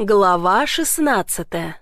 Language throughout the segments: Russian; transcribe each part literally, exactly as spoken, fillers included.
Глава шестнадцатая.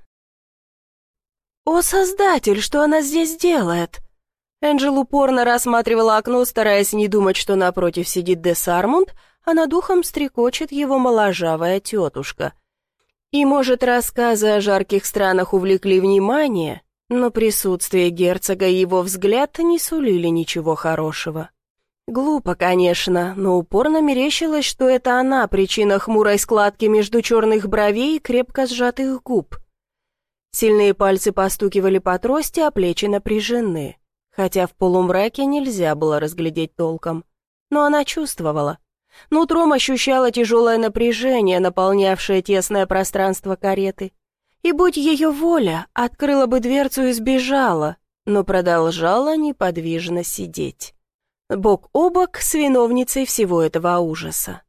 «О, Создатель, что она здесь делает?» Энджел упорно рассматривала окно, стараясь не думать, что напротив сидит де Сармунд, а над ухом стрекочет его моложавая тетушка. И, может, рассказы о жарких странах увлекли внимание, но присутствие герцога и его взгляд не сулили ничего хорошего. Глупо, конечно, но упорно мерещилось, что это она причина хмурой складки между черных бровей и крепко сжатых губ. Сильные пальцы постукивали по трости, а плечи напряжены, хотя в полумраке нельзя было разглядеть толком. Но она чувствовала. Нутром ощущала тяжелое напряжение, наполнявшее тесное пространство кареты. И, будь ее воля, открыла бы дверцу и сбежала, но продолжала неподвижно сидеть. Бок о бок с виновницей всего этого ужаса.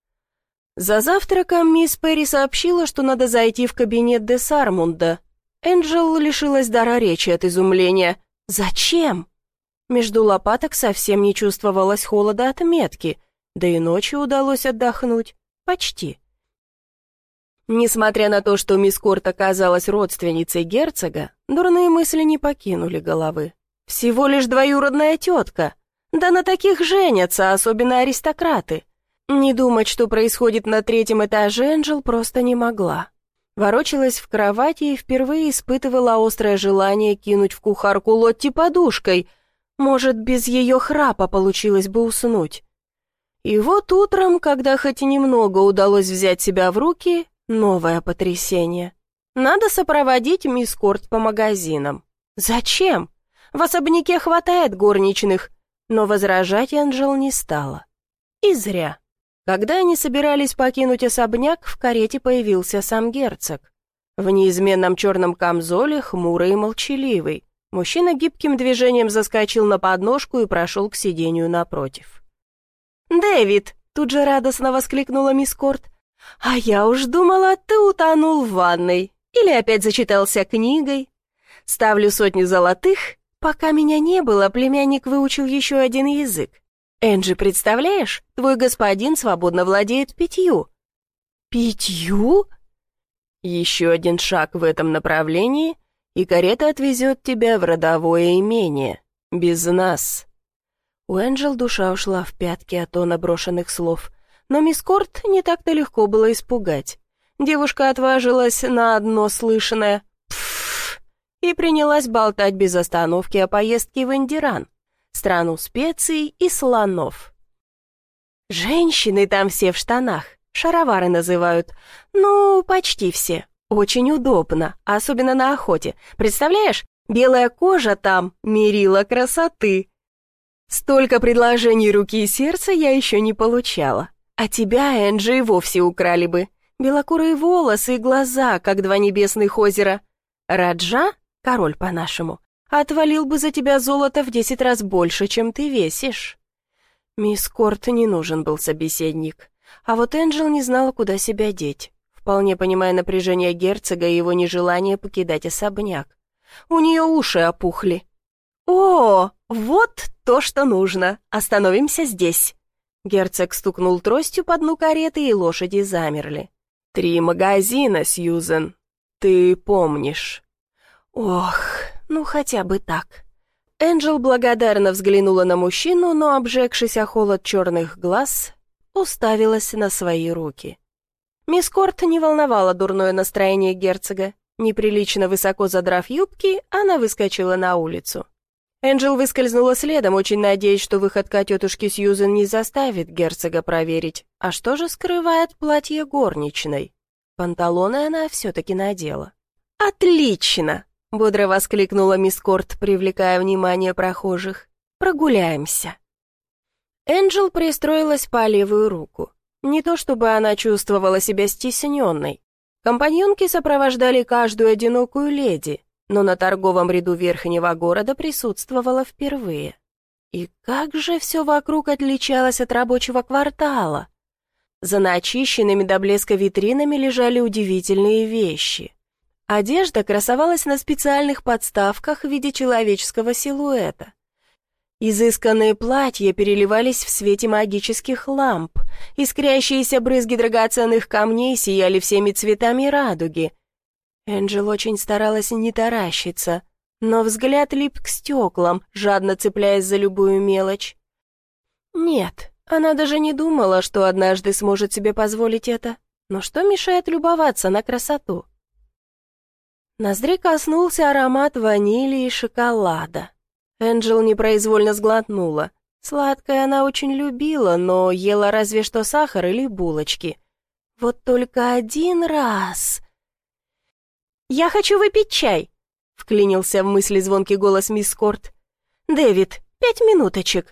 За завтраком мисс Перри сообщила, что надо зайти в кабинет де Сармунда. Энджел лишилась дара речи от изумления. «Зачем?» Между лопаток совсем не чувствовалось холода от метки, да и ночью удалось отдохнуть. Почти. Несмотря на то, что мисс Корт оказалась родственницей герцога, дурные мысли не покинули головы. Всего лишь двоюродная тетка. Да на таких женятся, особенно аристократы. Не думать, что происходит на третьем этаже, Энджел просто не могла. Ворочалась в кровати и впервые испытывала острое желание кинуть в кухарку Лотти подушкой. Может, без ее храпа получилось бы уснуть. И вот утром, когда хоть и немного удалось взять себя в руки, новое потрясение. Надо сопроводить мисс Корт по магазинам. Зачем? В особняке хватает горничных. Но возражать Энджел не стала. И зря. Когда они собирались покинуть особняк, в карете появился сам герцог. В неизменном черном камзоле, хмурый и молчаливый. Мужчина гибким движением заскочил на подножку и прошел к сиденью напротив. «Дэвид!» — тут же радостно воскликнула мисс Корт. «А я уж думала, ты утонул в ванной. Или опять зачитался книгой. Ставлю сотню золотых. Пока меня не было, племянник выучил еще один язык. Энджи, представляешь, твой господин свободно владеет пятью». «Пятью?» «Еще один шаг в этом направлении, и карета отвезет тебя в родовое имение. Без нас». У Энджел душа ушла в пятки от тона брошенных слов, но мисс Корт не так-то легко было испугать. Девушка отважилась на одно слышанное и принялась болтать без остановки о поездке в Индиран, страну специй и слонов. «Женщины там все в штанах, шаровары называют. Ну, почти все. Очень удобно, особенно на охоте. Представляешь, белая кожа там мерила красоты. Столько предложений руки и сердца я еще не получала. А тебя, Энджи, и вовсе украли бы. Белокурые волосы и глаза, как два небесных озера. Раджа, король по-нашему, отвалил бы за тебя золото в десять раз больше, чем ты весишь». Мисс Корт не нужен был собеседник, а вот Энджел не знала, куда себя деть, вполне понимая напряжение герцога и его нежелание покидать особняк. У нее уши опухли. «О, вот то, что нужно. Остановимся здесь». Герцог стукнул тростью по дну кареты, и лошади замерли. «Три магазина, Сьюзен. Ты помнишь». «Ох, ну хотя бы так». Энджел благодарно взглянула на мужчину, но, обжегшись о холод черных глаз, уставилась на свои руки. Мисс Корт не волновала дурное настроение герцога. Неприлично высоко задрав юбки, она выскочила на улицу. Энджел выскользнула следом, очень надеясь, что выходка тетушки Сьюзен не заставит герцога проверить, а что же скрывает платье горничной. Панталоны она все-таки надела. «Отлично!» — бодро воскликнула мисс Корт, привлекая внимание прохожих. «Прогуляемся». Энджел пристроилась по левую руку. Не то чтобы она чувствовала себя стесненной. Компаньонки сопровождали каждую одинокую леди, но на торговом ряду верхнего города присутствовала впервые. И как же все вокруг отличалось от рабочего квартала. За начищенными до блеска витринами лежали удивительные вещи. Одежда красовалась на специальных подставках в виде человеческого силуэта. Изысканные платья переливались в свете магических ламп, искрящиеся брызги драгоценных камней сияли всеми цветами радуги. Энджел очень старалась не таращиться, но взгляд лип к стеклам, жадно цепляясь за любую мелочь. Нет, она даже не думала, что однажды сможет себе позволить это, но что мешает любоваться на красоту? Ноздри коснулся аромат ванили и шоколада. Энджел непроизвольно сглотнула. Сладкое она очень любила, но ела разве что сахар или булочки. Вот только один раз... «Я хочу выпить чай», — вклинился в мысли звонкий голос мисс Корт. «Дэвид, пять минуточек».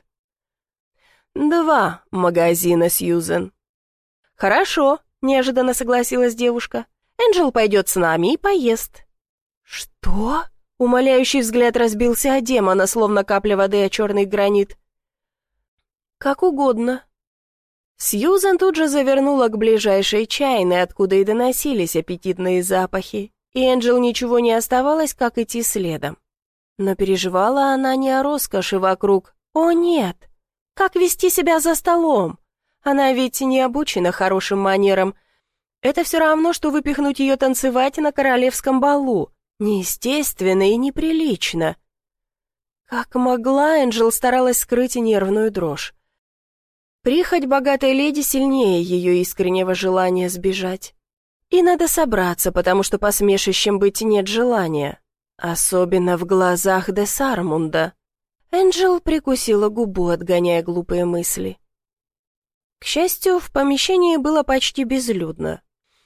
«Два магазина, Сьюзен». «Хорошо», — неожиданно согласилась девушка. «Энджел пойдет с нами и поест». «Что?» Умоляющий взгляд разбился о демона, словно капля воды о черный гранит. «Как угодно». Сьюзен тут же завернула к ближайшей чайной, откуда и доносились аппетитные запахи, и Энджел ничего не оставалось, как идти следом. Но переживала она не о роскоши вокруг. О, нет! Как вести себя за столом? Она ведь не обучена хорошим манерам. Это все равно, что выпихнуть ее танцевать на королевском балу. Неестественно и неприлично. Как могла, Энджел старалась скрыть нервную дрожь. Прихоть богатой леди сильнее ее искреннего желания сбежать. И надо собраться, потому что посмешищем быть нет желания. Особенно в глазах де Сармунда. Энджел прикусила губу, отгоняя глупые мысли. К счастью, в помещении было почти безлюдно.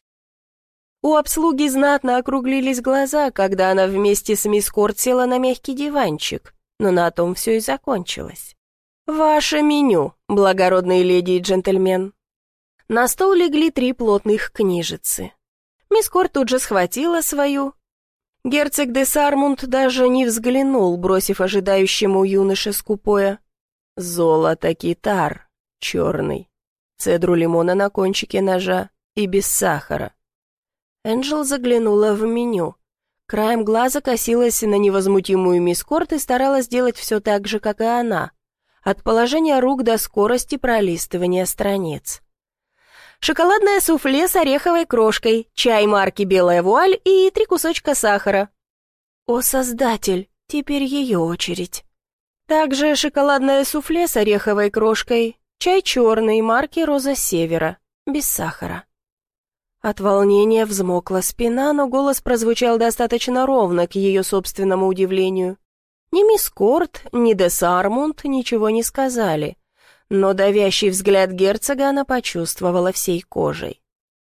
У обслуги знатно округлились глаза, когда она вместе с мисс Корт села на мягкий диванчик, но на том все и закончилось. «Ваше меню, благородные леди и джентльмен». На стол легли три плотных книжицы. Мисс Корт тут же схватила свою. Герцог де Сармунд даже не взглянул, бросив ожидающему юноше скупое. Золото китар, черный, цедру лимона на кончике ножа и без сахара. Энджел заглянула в меню. Краем глаза косилась на невозмутимую мисс Корт и старалась делать все так же, как и она. От положения рук до скорости пролистывания страниц. Шоколадное суфле с ореховой крошкой, чай марки «Белая вуаль» и три кусочка сахара. О, Создатель, теперь ее очередь. Также шоколадное суфле с ореховой крошкой, чай черный марки «Роза Севера», без сахара. От волнения взмокла спина, но голос прозвучал достаточно ровно, к ее собственному удивлению. Ни мисс Корт, ни де Сармунд ничего не сказали, но давящий взгляд герцога она почувствовала всей кожей.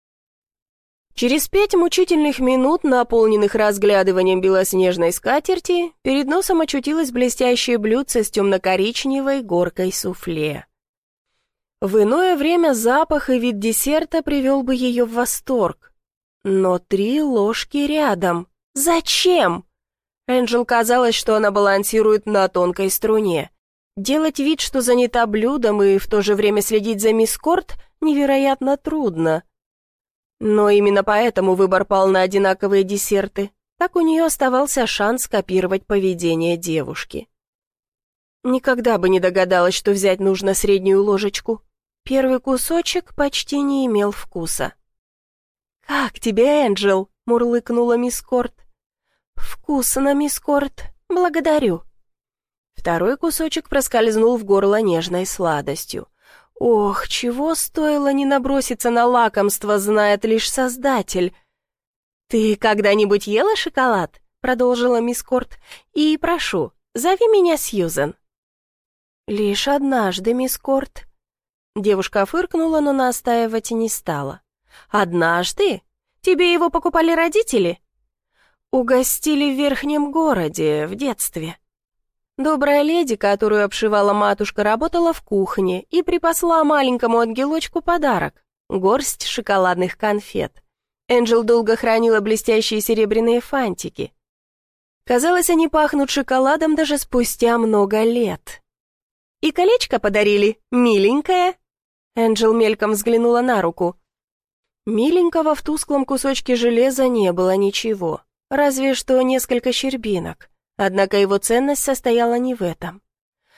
Через пять мучительных минут, наполненных разглядыванием белоснежной скатерти, перед носом очутилось блестящее блюдце с темно-коричневой горкой суфле. В иное время запах и вид десерта привел бы ее в восторг. Но три ложки рядом. Зачем? Энджел казалось, что она балансирует на тонкой струне. Делать вид, что занята блюдом, и в то же время следить за мисс Корт невероятно трудно. Но именно поэтому выбор пал на одинаковые десерты. Так у нее оставался шанс копировать поведение девушки. Никогда бы не догадалась, что взять нужно среднюю ложечку. Первый кусочек почти не имел вкуса. «Как тебе, Энджел?» — мурлыкнула мисс Корт. «Вкусно, мисс Корт. Благодарю». Второй кусочек проскользнул в горло нежной сладостью. Ох, чего стоило не наброситься на лакомство, знает лишь Создатель. «Ты когда-нибудь ела шоколад?» — продолжила мисс Корт. «И прошу, зови меня Сьюзен». «Лишь однажды, мисс Корт». Девушка фыркнула, но настаивать не стала. «Однажды? Тебе его покупали родители?» «Угостили в верхнем городе, в детстве». Добрая леди, которую обшивала матушка, работала в кухне и припасла маленькому ангелочку подарок — горсть шоколадных конфет. Энджел долго хранила блестящие серебряные фантики. Казалось, они пахнут шоколадом даже спустя много лет. «И колечко подарили, миленькое?» Энджел мельком взглянула на руку. Миленького в тусклом кусочке железа не было ничего, разве что несколько щербинок. Однако его ценность состояла не в этом.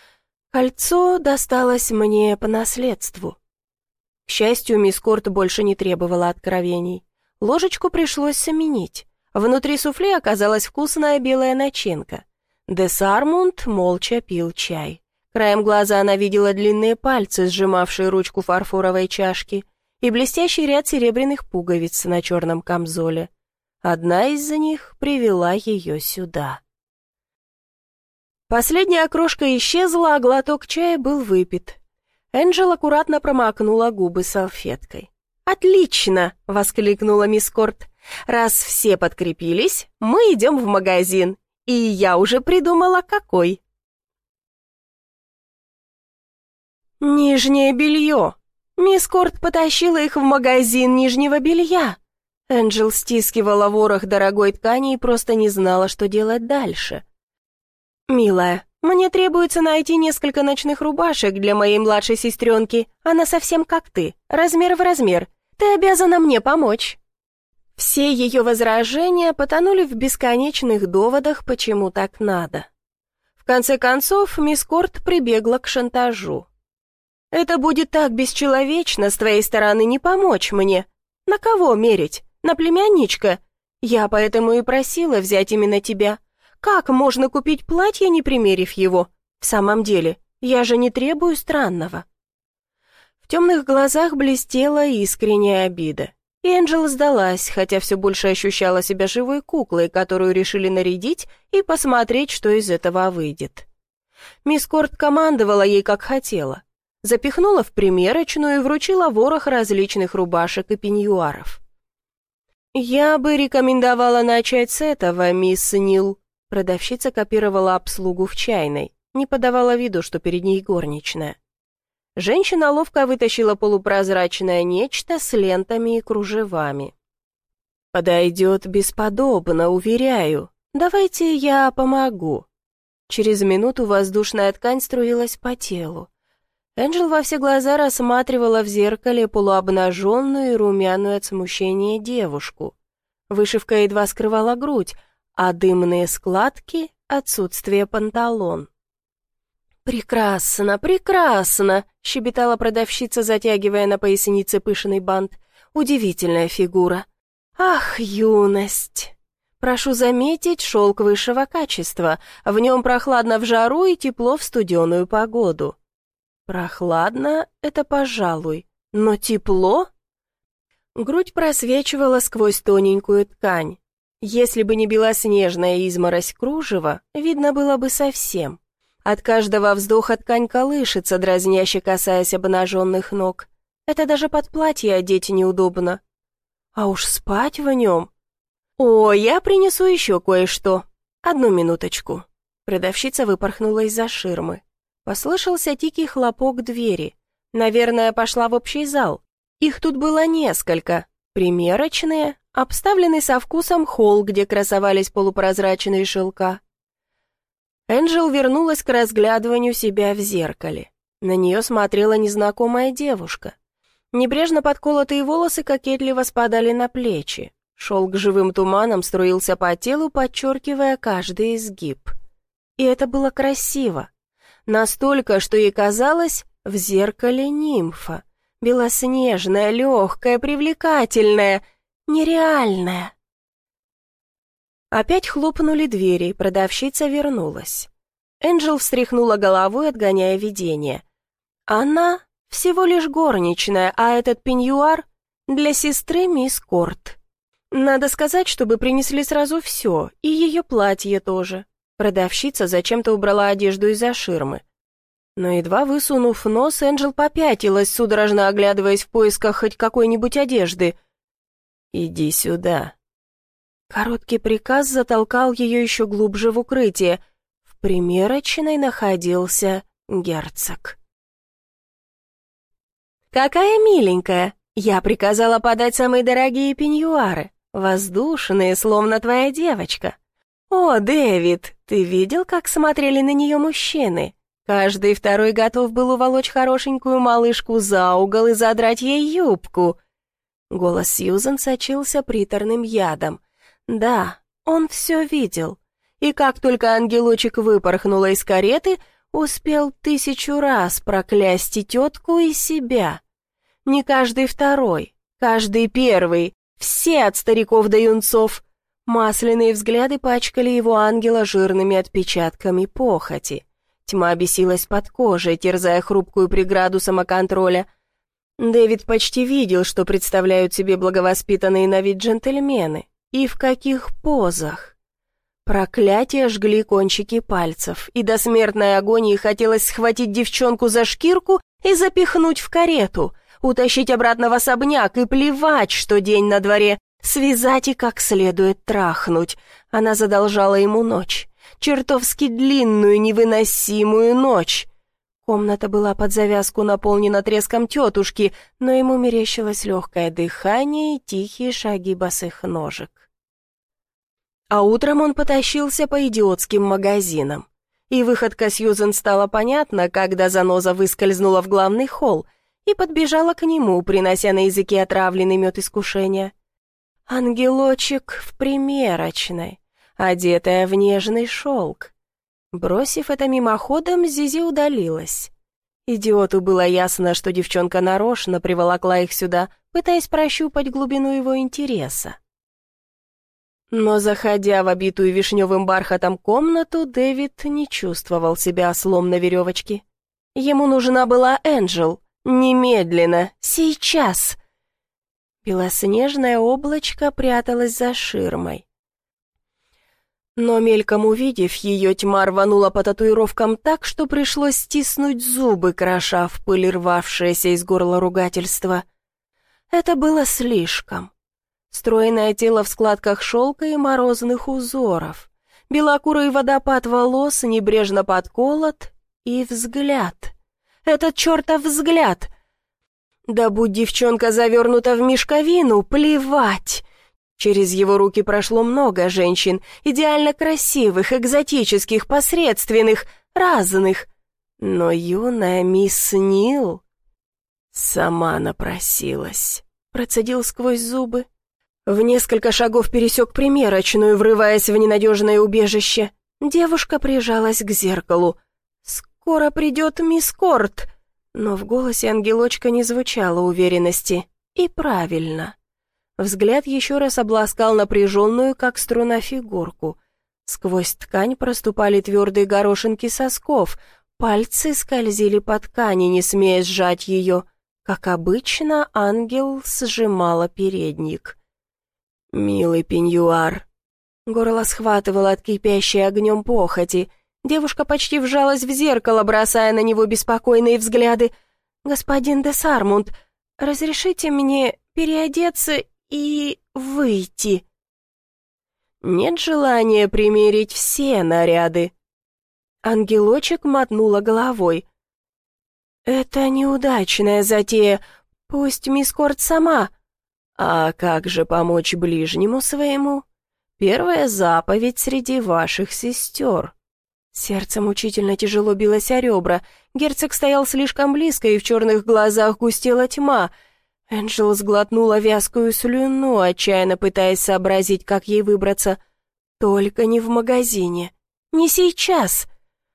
Кольцо досталось мне по наследству. К счастью, мисс Корт больше не требовала откровений. Ложечку пришлось заменить. Внутри суфле оказалась вкусная белая начинка. де Сармунд молча пил чай. Краем глаза она видела длинные пальцы, сжимавшие ручку фарфоровой чашки, и блестящий ряд серебряных пуговиц на черном камзоле. Одна из них привела ее сюда. Последняя крошка исчезла, а глоток чая был выпит. Энджел аккуратно промокнула губы салфеткой. «Отлично!» — воскликнула мисс Корт. «Раз все подкрепились, мы идем в магазин, и я уже придумала, какой». «Нижнее белье!» Мисс Корт потащила их в магазин нижнего белья. Энджел стискивала ворох дорогой ткани и просто не знала, что делать дальше. «Милая, мне требуется найти несколько ночных рубашек для моей младшей сестренки. Она совсем как ты, размер в размер. Ты обязана мне помочь». Все ее возражения потонули в бесконечных доводах, почему так надо. В конце концов, мисс Корт прибегла к шантажу. «Это будет так бесчеловечно с твоей стороны не помочь мне. На кого мерить? На племянничка? Я поэтому и просила взять именно тебя. Как можно купить платье, не примерив его? В самом деле, я же не требую странного». В темных глазах блестела искренняя обида. И Энджел сдалась, хотя все больше ощущала себя живой куклой, которую решили нарядить и посмотреть, что из этого выйдет. Мисс Корт командовала ей, как хотела. Запихнула в примерочную и вручила ворох различных рубашек и пеньюаров. «Я бы рекомендовала начать с этого, мисс Нил». Продавщица копировала обслугу в чайной, не подавала виду, что перед ней горничная. Женщина ловко вытащила полупрозрачное нечто с лентами и кружевами. «Подойдет бесподобно, уверяю. Давайте я помогу». Через минуту воздушная ткань струилась по телу. Энджел во все глаза рассматривала в зеркале полуобнаженную и румяную от смущения девушку. Вышивка едва скрывала грудь, а дымные складки — отсутствие панталон. «Прекрасно, прекрасно!» — щебетала продавщица, затягивая на пояснице пышный бант. «Удивительная фигура! Ах, юность! Прошу заметить, шелк высшего качества. В нем прохладно в жару и тепло в студеную погоду». Прохладно — это пожалуй, но тепло? Грудь просвечивала сквозь тоненькую ткань. Если бы не белоснежная изморозь кружева, видно было бы совсем. От каждого вздоха ткань колышется, дразняще касаясь обнаженных ног. Это даже под платье одеть неудобно. А уж спать в нем... «О, я принесу еще кое-что. Одну минуточку». Продавщица выпорхнула из-за ширмы. Послышался тихий хлопок двери. Наверное, пошла в общий зал. Их тут было несколько. Примерочные, обставленный со вкусом холл, где красовались полупрозрачные шелка. Энджел вернулась к разглядыванию себя в зеркале. На нее смотрела незнакомая девушка. Небрежно подколотые волосы кокетливо спадали на плечи. Шелк живым туманом струился по телу, подчеркивая каждый изгиб. И это было красиво. Настолько, что ей казалось, в зеркале нимфа. Белоснежная, легкая, привлекательная, нереальная. Опять хлопнули двери, продавщица вернулась. Энджел встряхнула головой, отгоняя видение. Она всего лишь горничная, а этот пеньюар для сестры мисс Корт. Надо сказать, чтобы принесли сразу все, и ее платье тоже. Продавщица зачем-то убрала одежду из-за ширмы. Но едва высунув нос, Энджел попятилась, судорожно оглядываясь в поисках хоть какой-нибудь одежды. «Иди сюда». Короткий приказ затолкал ее еще глубже в укрытие. В примерочной находился герцог. «Какая миленькая! Я приказала подать самые дорогие пеньюары, воздушные, словно твоя девочка. О, Дэвид, ты видел, как смотрели на нее мужчины? Каждый второй готов был уволочь хорошенькую малышку за угол и задрать ей юбку». Голос Сьюзен сочился приторным ядом. Да, он все видел. И как только ангелочек выпорхнула из кареты, успел тысячу раз проклясть и тетку, и себя. Не каждый второй, каждый первый, все от стариков до юнцов. Масляные взгляды пачкали его ангела жирными отпечатками похоти. Тьма бесилась под кожей, терзая хрупкую преграду самоконтроля. Дэвид почти видел, что представляют себе благовоспитанные на вид джентльмены, и в каких позах. Проклятия жгли кончики пальцев, и до смертной агонии хотелось схватить девчонку за шкирку и запихнуть в карету, утащить обратно в особняк и плевать, что день на дворе, связать и как следует трахнуть. Она задолжала ему ночь, чертовски длинную, невыносимую ночь. Комната была под завязку наполнена треском тетушки, но ему мерещилось легкое дыхание и тихие шаги босых ножек. А утром он потащился по идиотским магазинам. И выходка Сьюзен стала понятна, когда заноза выскользнула в главный холл и подбежала к нему, принося на языке отравленный мед искушения. Ангелочек в примерочной, одетая в нежный шелк. Бросив это мимоходом, Зизи удалилась. Идиоту было ясно, что девчонка нарочно приволокла их сюда, пытаясь прощупать глубину его интереса. Но, заходя в обитую вишневым бархатом комнату, Дэвид не чувствовал себя ослом на веревочке. Ему нужна была Энджел. Немедленно, сейчас. Белоснежное облачко пряталось за ширмой. Но мельком увидев ее, тьма рванула по татуировкам так, что пришлось стиснуть зубы, кроша в пыль рвавшееся из горла ругательства. Это было слишком. Стройное тело в складках шелка и морозных узоров, белокурый водопад волос небрежно подколот и взгляд. Этот чертов взгляд! Да будь девчонка завернута в мешковину, плевать! Через его руки прошло много женщин, идеально красивых, экзотических, посредственных, разных. Но юная мисс Нил сама напросилась, процедил сквозь зубы. В несколько шагов пересек примерочную, врываясь в ненадежное убежище. Девушка прижалась к зеркалу. «Скоро придет мисс Корт!» Но в голосе ангелочка не звучало уверенности. И правильно. Взгляд еще раз обласкал напряженную, как струна, фигурку. Сквозь ткань проступали твердые горошинки сосков, пальцы скользили по ткани, не смея сжать ее. Как обычно, ангел сжимала передник. «Милый пеньюар». Горло схватывало от кипящей огнем похоти. Девушка почти вжалась в зеркало, бросая на него беспокойные взгляды. «Господин де Сармунд, разрешите мне переодеться и выйти?» «Нет желания примерить все наряды». Ангелочек мотнула головой. «Это неудачная затея. Пусть мисс Корт сама...» «А как же помочь ближнему своему? Первая заповедь среди ваших сестер». Сердце мучительно тяжело билось о ребра. Герцог стоял слишком близко, и в черных глазах густела тьма. Энджел сглотнула вязкую слюну, отчаянно пытаясь сообразить, как ей выбраться. Только не в магазине. Не сейчас.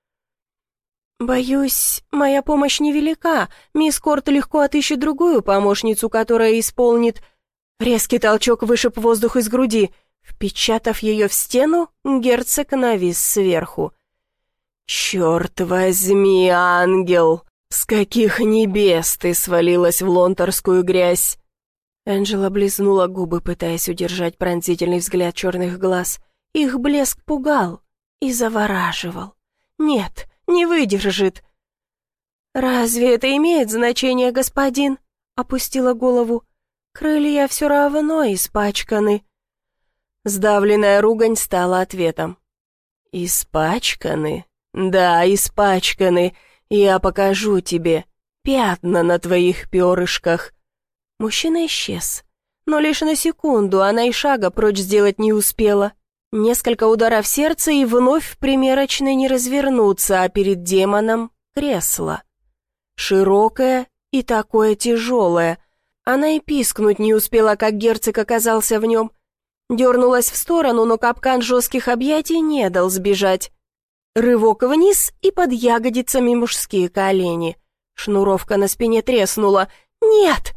«Боюсь, моя помощь невелика. Мисс Корт легко отыщет другую помощницу, которая исполнит...» Резкий толчок вышиб воздух из груди. Впечатав ее в стену, герцог навис сверху. «Черт возьми, ангел! С каких небес ты свалилась в лонторскую грязь?» Энджела облизнула губы, пытаясь удержать пронзительный взгляд черных глаз. Их блеск пугал и завораживал. «Нет, не выдержит!» «Разве это имеет значение, господин?» — опустила голову. «Крылья все равно испачканы». Сдавленная ругань стала ответом. «Испачканы? Да, испачканы. Я покажу тебе пятна на твоих перышках». Мужчина исчез. Но лишь на секунду она и шага прочь сделать не успела. Несколько ударов сердца, и вновь в примерочной не развернуться, а перед демоном кресло. Широкое и такое тяжелое. Она и пискнуть не успела, как герцог оказался в нем. Дернулась в сторону, но капкан жестких объятий не дал сбежать. Рывок вниз и под ягодицами мужские колени. Шнуровка на спине треснула. «Нет!»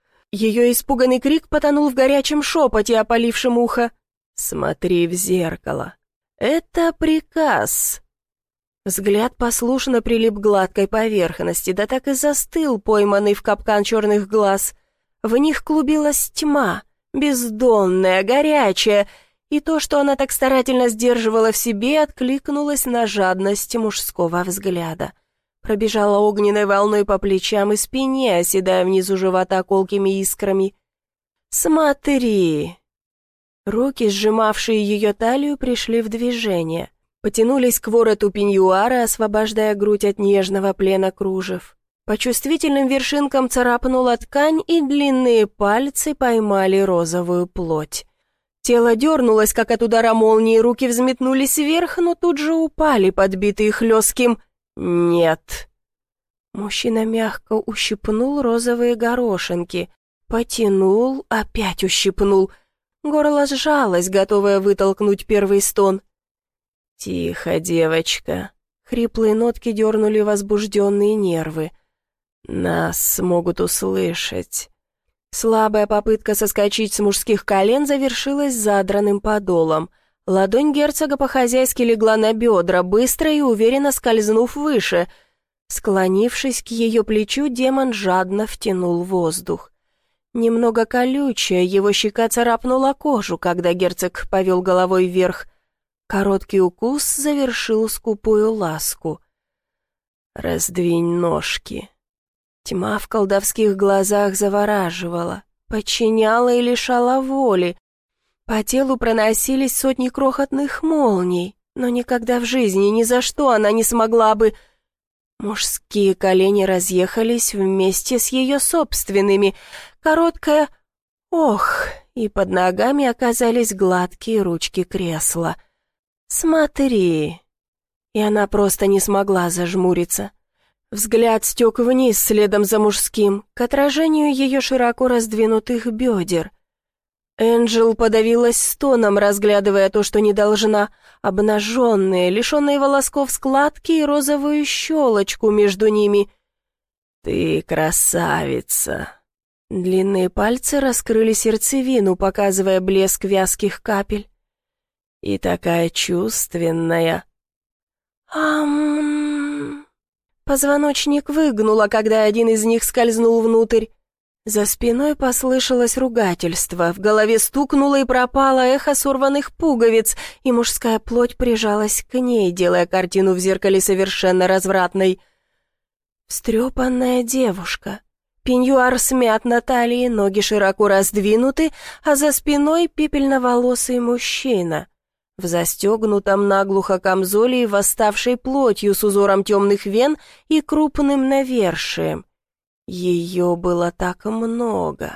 Ее испуганный крик потонул в горячем шепоте, опалившем ухо. «Смотри в зеркало. Это приказ». Взгляд послушно прилип к гладкой поверхности, да так и застыл, пойманный в капкан черных глаз. В них клубилась тьма, бездонная, горячая, и то, что она так старательно сдерживала в себе, откликнулось на жадность мужского взгляда. Пробежала огненной волной по плечам и спине, оседая внизу живота колкими искрами. «Смотри!» Руки, сжимавшие ее талию, пришли в движение. Потянулись к вороту пеньюара, освобождая грудь от нежного плена кружев. По чувствительным вершинкам царапнула ткань, и длинные пальцы поймали розовую плоть. Тело дернулось, как от удара молнии, руки взметнулись вверх, но тут же упали, подбитые хлестким «нет». Мужчина мягко ущипнул розовые горошинки, потянул, опять ущипнул. Горло сжалось, готовое вытолкнуть первый стон. «Тихо, девочка!» Хриплые нотки дернули возбужденные нервы. «Нас могут услышать». Слабая попытка соскочить с мужских колен завершилась задранным подолом. Ладонь герцога по-хозяйски легла на бедра, быстро и уверенно скользнув выше. Склонившись к ее плечу, демон жадно втянул воздух. Немного колючая, его щека царапнула кожу, когда герцог повел головой вверх. Короткий укус завершил скупую ласку. «Раздвинь ножки». Тьма в колдовских глазах завораживала, подчиняла и лишала воли. По телу проносились сотни крохотных молний, но никогда в жизни ни за что она не смогла бы... Мужские колени разъехались вместе с ее собственными. Короткая «ох», и под ногами оказались гладкие ручки кресла. «Смотри!» И она просто не смогла зажмуриться. Взгляд стек вниз следом за мужским, к отражению ее широко раздвинутых бедер. Энджел подавилась стоном, разглядывая то, что не должна, обнаженные, лишенные волосков складки и розовую щелочку между ними. «Ты красавица!» Длинные пальцы раскрыли сердцевину, показывая блеск вязких капель. «И такая чувственная!» «Ам...» Позвоночник выгнуло, когда один из них скользнул внутрь. За спиной послышалось ругательство, в голове стукнуло и пропало эхо сорванных пуговиц, и мужская плоть прижалась к ней, делая картину в зеркале совершенно развратной. Встрепанная девушка. Пеньюар смят на талии, ноги широко раздвинуты, а за спиной пепельноволосый мужчина. В застегнутом наглухо камзоле и восставшей плотью с узором темных вен и крупным навершием. Ее было так много.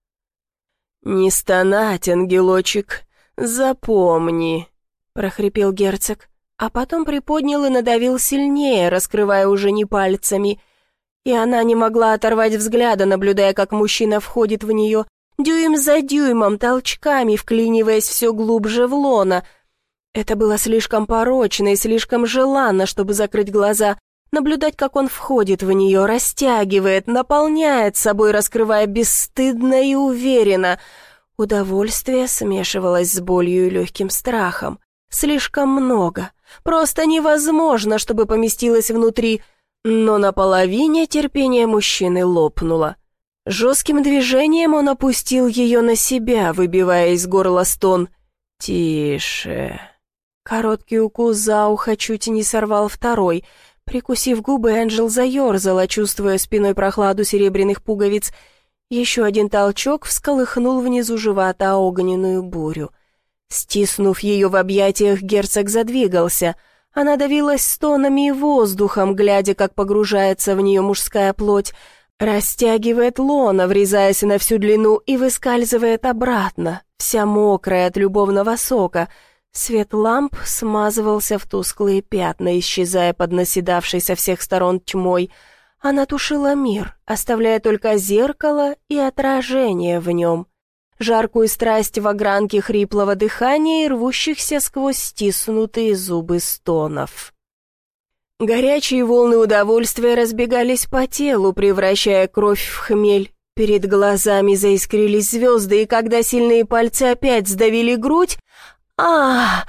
«Не стонать, ангелочек, запомни», — прохрипел герцог, а потом приподнял и надавил сильнее, раскрывая уже не пальцами. И она не могла оторвать взгляда, наблюдая, как мужчина входит в нее, дюйм за дюймом, толчками, вклиниваясь все глубже в лоно. Это было слишком порочно и слишком желанно, чтобы закрыть глаза, наблюдать, как он входит в нее, растягивает, наполняет собой, раскрывая бесстыдно и уверенно. Удовольствие смешивалось с болью и легким страхом. Слишком много. Просто невозможно, чтобы поместилось внутри. Но на половине терпение мужчины лопнуло. Жестким движением он опустил ее на себя, выбивая из горла стон. «Тише». Короткий укус за ухо чуть не сорвал второй. Прикусив губы, Энджел заерзала, чувствуя спиной прохладу серебряных пуговиц. Еще один толчок всколыхнул внизу живота огненную бурю. Стиснув ее в объятиях, герцог задвигался. Она давилась стонами и воздухом, глядя, как погружается в нее мужская плоть, растягивает лоно, врезаясь на всю длину, и выскальзывает обратно, вся мокрая от любовного сока. Свет ламп смазывался в тусклые пятна, исчезая под наседавшей со всех сторон тьмой. Она тушила мир, оставляя только зеркало и отражение в нем. Жаркую страсть в огранке хриплого дыхания и рвущихся сквозь стиснутые зубы стонов. Горячие волны удовольствия разбегались по телу, превращая кровь в хмель. Перед глазами заискрились звезды, и когда сильные пальцы опять сдавили грудь... а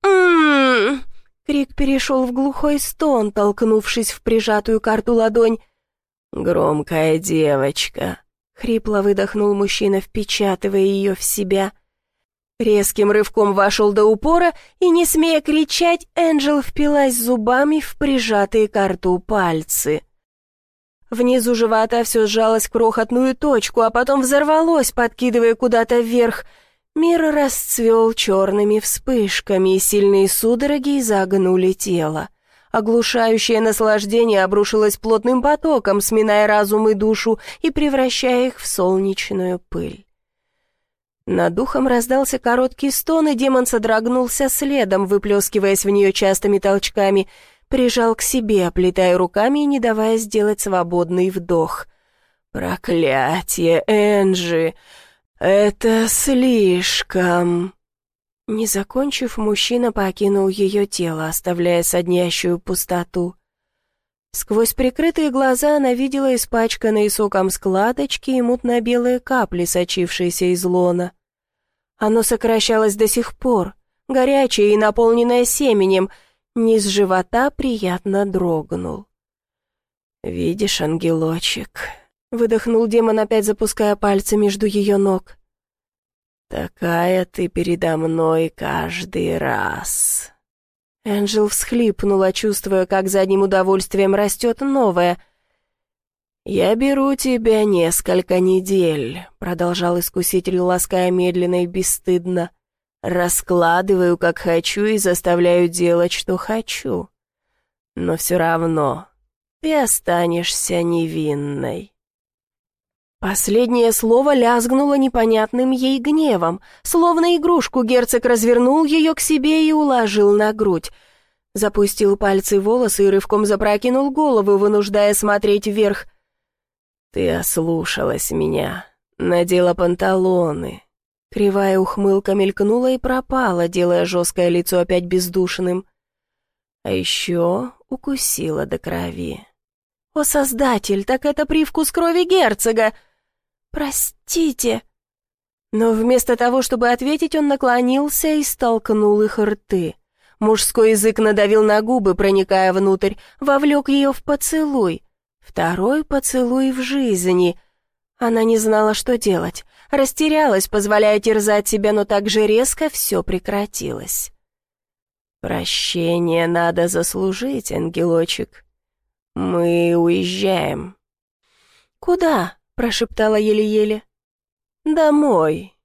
м Крик перешел в глухой стон, толкнувшись в прижатую к рту ладонь. «Громкая девочка», — хрипло выдохнул мужчина, впечатывая ее в себя. Резким рывком вошел до упора, и, не смея кричать, Энджел впилась зубами в прижатые к рту пальцы. Внизу живота все сжалось в крохотную точку, а потом взорвалось, подкидывая куда-то вверх. Мир расцвел черными вспышками, и сильные судороги изогнули тело. Оглушающее наслаждение обрушилось плотным потоком, сминая разум и душу и превращая их в солнечную пыль. Над духом раздался короткий стон, и демон содрогнулся следом, выплескиваясь в нее частыми толчками, прижал к себе, оплетая руками и не давая сделать свободный вдох. «Проклятие, Энджи! Это слишком!» Не закончив, мужчина покинул ее тело, оставляя соднящую пустоту. Сквозь прикрытые глаза она видела испачканные соком складочки и мутно-белые капли, сочившиеся из лона. Оно сокращалось до сих пор, горячее и наполненное семенем. Низ живота приятно дрогнул. «Видишь, ангелочек?» — выдохнул демон, опять запуская пальцы между ее ног. «Такая ты передо мной каждый раз». Энджел всхлипнула, чувствуя, как за одним удовольствием растет новое. «Я беру тебя несколько недель», — продолжал искуситель, лаская медленно и бесстыдно. «Раскладываю, как хочу, и заставляю делать, что хочу. Но все равно ты останешься невинной». Последнее слово лязгнуло непонятным ей гневом. Словно игрушку герцог развернул ее к себе и уложил на грудь. Запустил пальцы в волосы и рывком запрокинул голову, вынуждая смотреть вверх. «Ты ослушалась меня, надела панталоны». Кривая ухмылка мелькнула и пропала, делая жесткое лицо опять бездушным. А еще укусила до крови. «О, Создатель, так это привкус крови герцога!» «Простите!» Но вместо того, чтобы ответить, он наклонился и столкнул их рты. Мужской язык надавил на губы, проникая внутрь, вовлек ее в поцелуй. Второй поцелуй в жизни. Она не знала, что делать. Растерялась, позволяя терзать себя, но так же резко все прекратилось. «Прощение надо заслужить, ангелочек. Мы уезжаем». «Куда?» — прошептала еле-еле. «Домой.